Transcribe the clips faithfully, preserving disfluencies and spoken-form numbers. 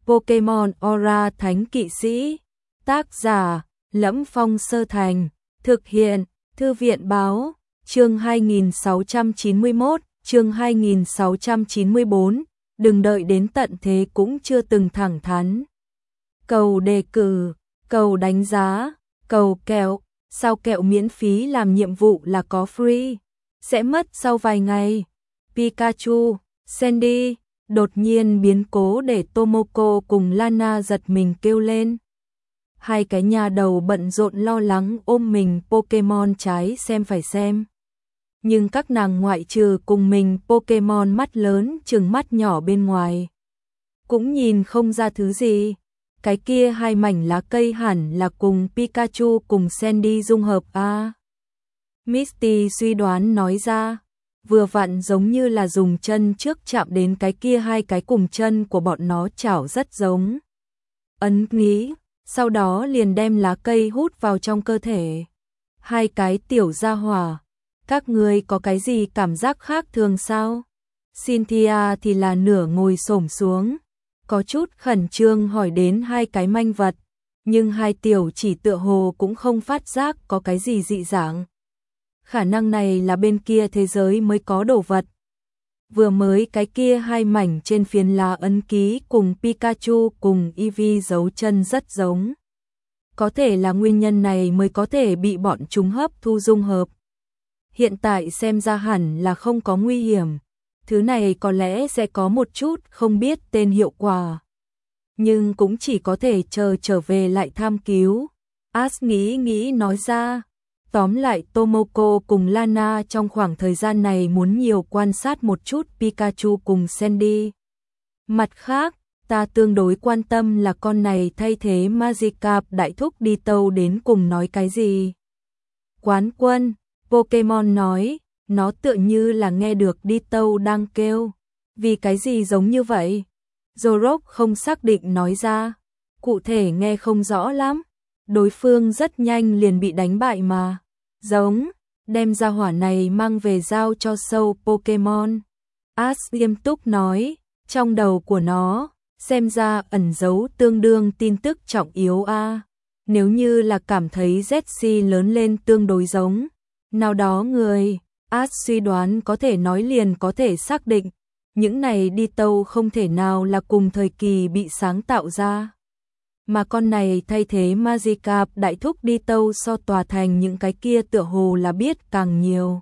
Pokemon Aura Thánh Kỵ Sĩ. Tác giả: Lẫm Phong Sơ Thành. Thực hiện: Thư viện báo. Chương hai nghìn sáu trăm chín mươi mốt, chương hai nghìn sáu trăm chín mươi bốn. Đừng đợi đến tận thế cũng chưa từng thẳng thắn. Cầu đề cử, cầu đánh giá, cầu kẹo. Sao kẹo miễn phí làm nhiệm vụ là có free? Sẽ mất sau vài ngày. Pikachu, Sandy. Đột nhiên biến cố để Tomoko cùng Lana giật mình kêu lên. Hai cái nhà đầu bận rộn lo lắng ôm mình Pokemon trái xem phải xem. Nhưng các nàng ngoại trừ cùng mình Pokemon mắt lớn chừng mắt nhỏ bên ngoài, cũng nhìn không ra thứ gì. Cái kia hai mảnh lá cây hẳn là cùng Pikachu cùng Sandy dung hợp à? Misty suy đoán nói ra. Vừa vặn giống như là dùng chân trước chạm đến cái kia hai cái cùng chân của bọn nó chảo rất giống. Ấn nghĩ, sau đó liền đem lá cây hút vào trong cơ thể. Hai cái tiểu gia hỏa, các ngươi có cái gì cảm giác khác thường sao? Cynthia thì là nửa ngồi xổm xuống, có chút khẩn trương hỏi đến hai cái manh vật, nhưng hai tiểu chỉ tựa hồ cũng không phát giác có cái gì dị dạng. Khả năng này là bên kia thế giới mới có đồ vật. Vừa mới cái kia hai mảnh trên phiến lá ấn ký cùng Pikachu cùng Eevee dấu chân rất giống. Có thể là nguyên nhân này mới có thể bị bọn chúng hấp thu dung hợp. Hiện tại xem ra hẳn là không có nguy hiểm. Thứ này có lẽ sẽ có một chút không biết tên hiệu quả. Nhưng cũng chỉ có thể chờ trở về lại tham cứu. Ash nghĩ nghĩ nói ra. Tóm lại Tomoko cùng Lana trong khoảng thời gian này muốn nhiều quan sát một chút Pikachu cùng Sandy. Mặt khác, ta tương đối quan tâm là con này thay thế Magikarp đại thúc đi tâu đến cùng nói cái gì. Quán quân, Pokemon nói, nó tựa như là nghe được đi tâu đang kêu. Vì cái gì giống như vậy? Zorok không xác định nói ra. Cụ thể nghe không rõ lắm. Đối phương rất nhanh liền bị đánh bại mà. Giống, đem ra hỏa này mang về giao cho sâu Pokemon. Ash nghiêm túc nói, trong đầu của nó, xem ra ẩn giấu tương đương tin tức trọng yếu a. À. Nếu như là cảm thấy Jessie lớn lên tương đối giống, nào đó người, Ash suy đoán có thể nói liền có thể xác định, những này đi tâu không thể nào là cùng thời kỳ bị sáng tạo ra. Mà con này thay thế Magikarp đại thúc đi tâu so tòa thành những cái kia tựa hồ là biết càng nhiều.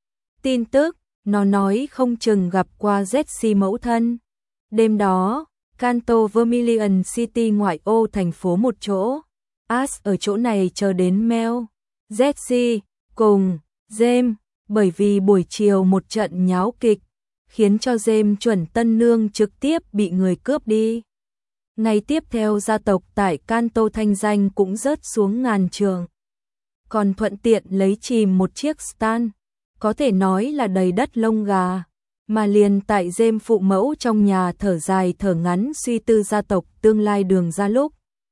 Tin tức, nó nói không chừng gặp qua Jessie mẫu thân. Đêm đó, Kanto Vermilion City ngoại ô thành phố một chỗ. Ash ở chỗ này chờ đến Mel, Jessie, cùng James, bởi vì buổi chiều một trận nháo kịch, khiến cho James chuẩn tân nương trực tiếp bị người cướp đi. Ngày tiếp theo gia tộc tại Kanto thanh danh cũng rớt xuống ngàn trường. Còn thuận tiện lấy chìm một chiếc stan, có thể nói là đầy đất lông gà, mà liền tại James phụ mẫu trong nhà thở dài thở ngắn suy tư gia tộc tương lai đường ra lúc.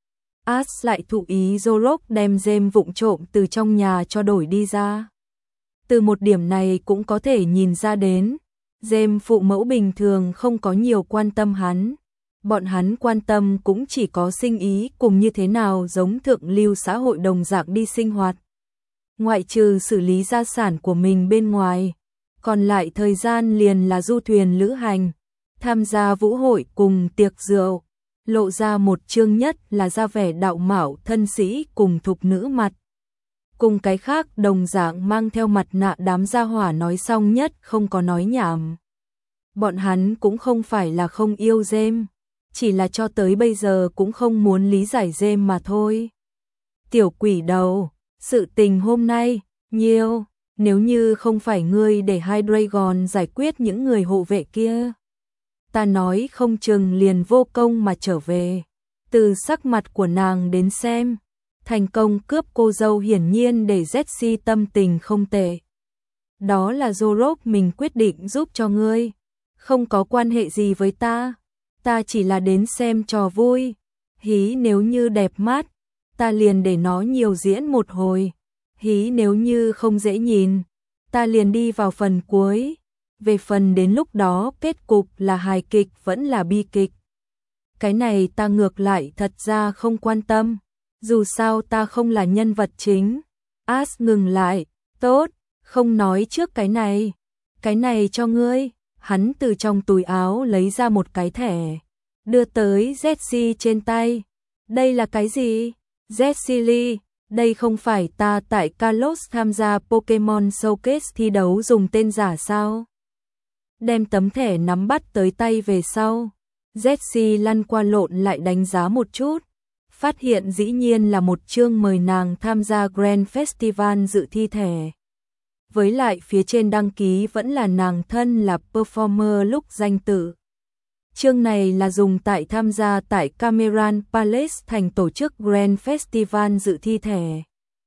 Ash lại thụ ý Zorok đem James vụng trộm từ trong nhà cho đổi đi ra. Từ một điểm này cũng có thể nhìn ra đến, James phụ mẫu bình thường không có nhiều quan tâm hắn. Bọn hắn quan tâm cũng chỉ có sinh ý cùng như thế nào giống thượng lưu xã hội đồng dạng đi sinh hoạt. Ngoại trừ xử lý gia sản của mình bên ngoài, còn lại thời gian liền là du thuyền lữ hành, tham gia vũ hội cùng tiệc rượu, lộ ra một chương nhất là ra vẻ đạo mạo thân sĩ cùng thục nữ mặt. Cùng cái khác đồng dạng mang theo mặt nạ đám gia hỏa nói xong nhất không có nói nhảm. Bọn hắn cũng không phải là không yêu James, chỉ là cho tới bây giờ cũng không muốn lý giải James mà thôi. Tiểu quỷ đầu, sự tình hôm nay, nhiều, nếu như không phải ngươi để Hydreigon giải quyết những người hộ vệ kia. Ta nói không chừng liền vô công mà trở về. Từ sắc mặt của nàng đến xem, thành công cướp cô dâu hiển nhiên để Jessie tâm tình không tệ. Đó là Zorok mình quyết định giúp cho ngươi, không có quan hệ gì với ta. Ta chỉ là đến xem trò vui, hí nếu như đẹp mắt, ta liền để nó nhiều diễn một hồi, hí nếu như không dễ nhìn, ta liền đi vào phần cuối, về phần đến lúc đó kết cục là hài kịch vẫn là bi kịch. Cái này ta ngược lại thật ra không quan tâm, dù sao ta không là nhân vật chính. Ash ngừng lại, tốt, không nói trước cái này. Cái này cho ngươi. Hắn từ trong túi áo lấy ra một cái thẻ, đưa tới Jessie trên tay. Đây là cái gì? Jessie Lee, đây không phải ta tại Kalos tham gia Pokemon Showcase thi đấu dùng tên giả sao? Đem tấm thẻ nắm bắt tới tay về sau. Jessie lăn qua lộn lại đánh giá một chút, phát hiện dĩ nhiên là một chương mời nàng tham gia Grand Festival dự thi thẻ. Với lại phía trên đăng ký vẫn là nàng thân là performer lúc danh tự. Chương này là dùng tại tham gia tại Cameron Palace thành tổ chức Grand Festival dự thi thẻ.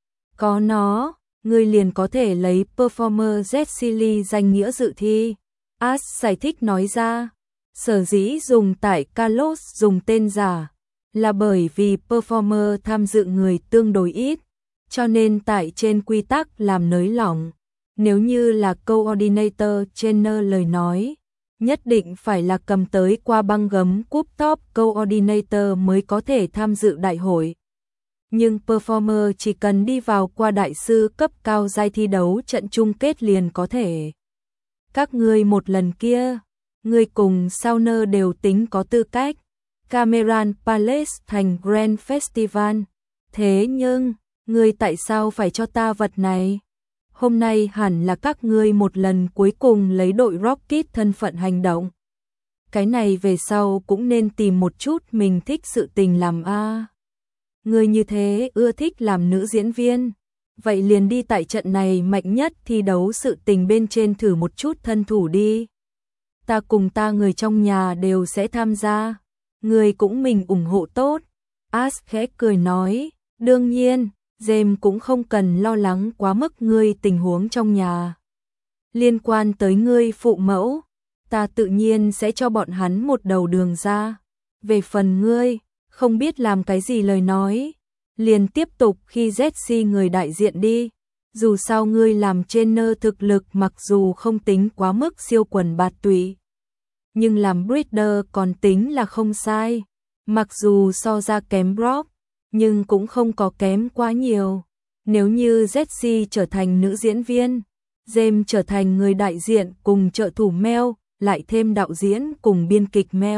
Có nó, ngươi liền có thể lấy performer Jessie Lee danh nghĩa dự thi. Ash giải thích nói ra, sở dĩ dùng tại Kalos dùng tên giả, là bởi vì performer tham dự người tương đối ít, cho nên tại trên quy tắc làm nới lỏng. Nếu như là coordinator trainer lời nói, nhất định phải là cầm tới qua băng gấm cúp top coordinator mới có thể tham dự đại hội. Nhưng performer chỉ cần đi vào qua đại sư cấp cao giai thi đấu trận chung kết liền có thể. Các ngươi một lần kia, ngươi cùng Sauner đều tính có tư cách. Cameron Palace thành Grand Festival. Thế nhưng, ngươi tại sao phải cho ta vật này? Hôm nay hẳn là các ngươi một lần cuối cùng lấy đội Rocket thân phận hành động. Cái này về sau cũng nên tìm một chút mình thích sự tình làm a. À. Ngươi như thế ưa thích làm nữ diễn viên, vậy liền đi tại trận này mạnh nhất thi đấu sự tình bên trên thử một chút thân thủ đi. Ta cùng ta người trong nhà đều sẽ tham gia, ngươi cũng mình ủng hộ tốt. Ash khẽ cười nói, đương nhiên. James cũng không cần lo lắng quá mức ngươi tình huống trong nhà. Liên quan tới ngươi phụ mẫu, ta tự nhiên sẽ cho bọn hắn một đầu đường ra. Về phần ngươi, không biết làm cái gì lời nói, liền tiếp tục khi Jessie người đại diện đi. Dù sao ngươi làm trainer thực lực mặc dù không tính quá mức siêu quần bạt tụy, nhưng làm breeder còn tính là không sai. Mặc dù so ra kém Brock, nhưng cũng không có kém quá nhiều. Nếu như Jessie trở thành nữ diễn viên, James trở thành người đại diện cùng trợ thủ Mel, lại thêm đạo diễn cùng biên kịch Mel.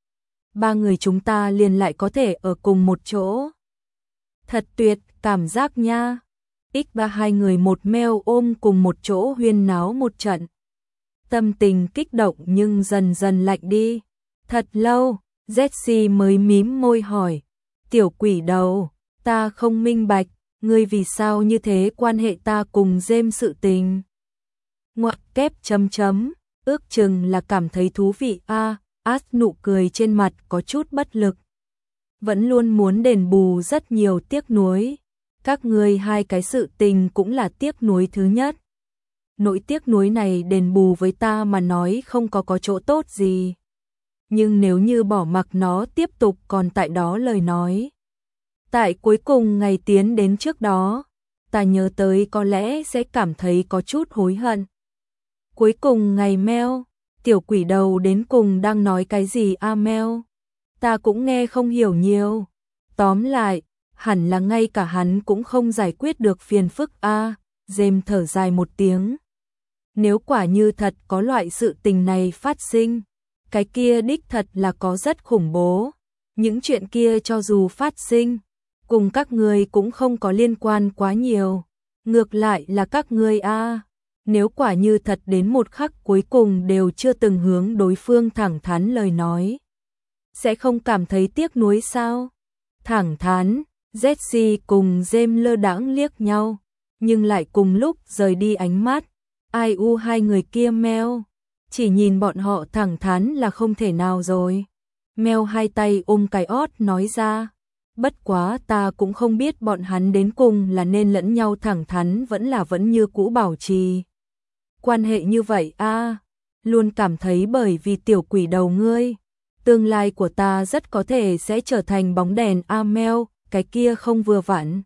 Ba người chúng ta liền lại có thể ở cùng một chỗ. Thật tuyệt, cảm giác nha. X ba hai người một Mel ôm cùng một chỗ huyên náo một trận. Tâm tình kích động nhưng dần dần lạnh đi. Thật lâu, Jessie mới mím môi hỏi. Tiểu quỷ đầu, ta không minh bạch, ngươi vì sao như thế quan hệ ta cùng James sự tình. Ngoặc kép chấm chấm, ước chừng là cảm thấy thú vị a. À, Ash nụ cười trên mặt có chút bất lực. Vẫn luôn muốn đền bù rất nhiều tiếc nuối. Các ngươi hai cái sự tình cũng là tiếc nuối thứ nhất. Nỗi tiếc nuối này đền bù với ta mà nói không có có chỗ tốt gì. Nhưng nếu như bỏ mặc nó tiếp tục còn tại đó lời nói. Tại cuối cùng ngày tiến đến trước đó, ta nhớ tới có lẽ sẽ cảm thấy có chút hối hận. Cuối cùng ngày Mel, tiểu quỷ đầu đến cùng đang nói cái gì a Mel? Ta cũng nghe không hiểu nhiều. Tóm lại, hẳn là ngay cả hắn cũng không giải quyết được phiền phức a. À, James thở dài một tiếng. Nếu quả như thật có loại sự tình này phát sinh, cái kia đích thật là có rất khủng bố. Những chuyện kia cho dù phát sinh, cùng các ngươi cũng không có liên quan quá nhiều. Ngược lại là các ngươi a, à, nếu quả như thật đến một khắc cuối cùng đều chưa từng hướng đối phương thẳng thắn lời nói, sẽ không cảm thấy tiếc nuối sao? Thẳng thắn, Jessie cùng James lơ đãng liếc nhau, nhưng lại cùng lúc rời đi ánh mắt. Ai u hai người kia Mel, chỉ nhìn bọn họ thẳng thắn là không thể nào rồi. Mel hai tay ôm cái ót nói ra, bất quá ta cũng không biết bọn hắn đến cùng là nên lẫn nhau thẳng thắn vẫn là vẫn như cũ bảo trì quan hệ như vậy a. À, luôn cảm thấy bởi vì tiểu quỷ đầu ngươi, tương lai của ta rất có thể sẽ trở thành bóng đèn a Mel, cái kia không vừa vặn.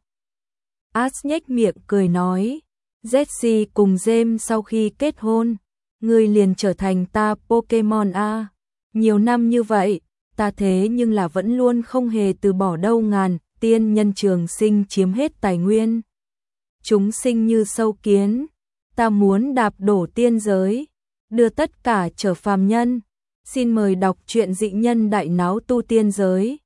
Ash nhếch miệng cười nói, Jessie cùng James sau khi kết hôn, ngươi liền trở thành ta Pokemon a. Nhiều năm như vậy, ta thế nhưng là vẫn luôn không hề từ bỏ đâu, ngàn tiên nhân trường sinh chiếm hết tài nguyên. Chúng sinh như sâu kiến, ta muốn đạp đổ tiên giới, đưa tất cả trở phàm nhân. Xin mời đọc truyện Dị Nhân Đại Náo Tu Tiên Giới.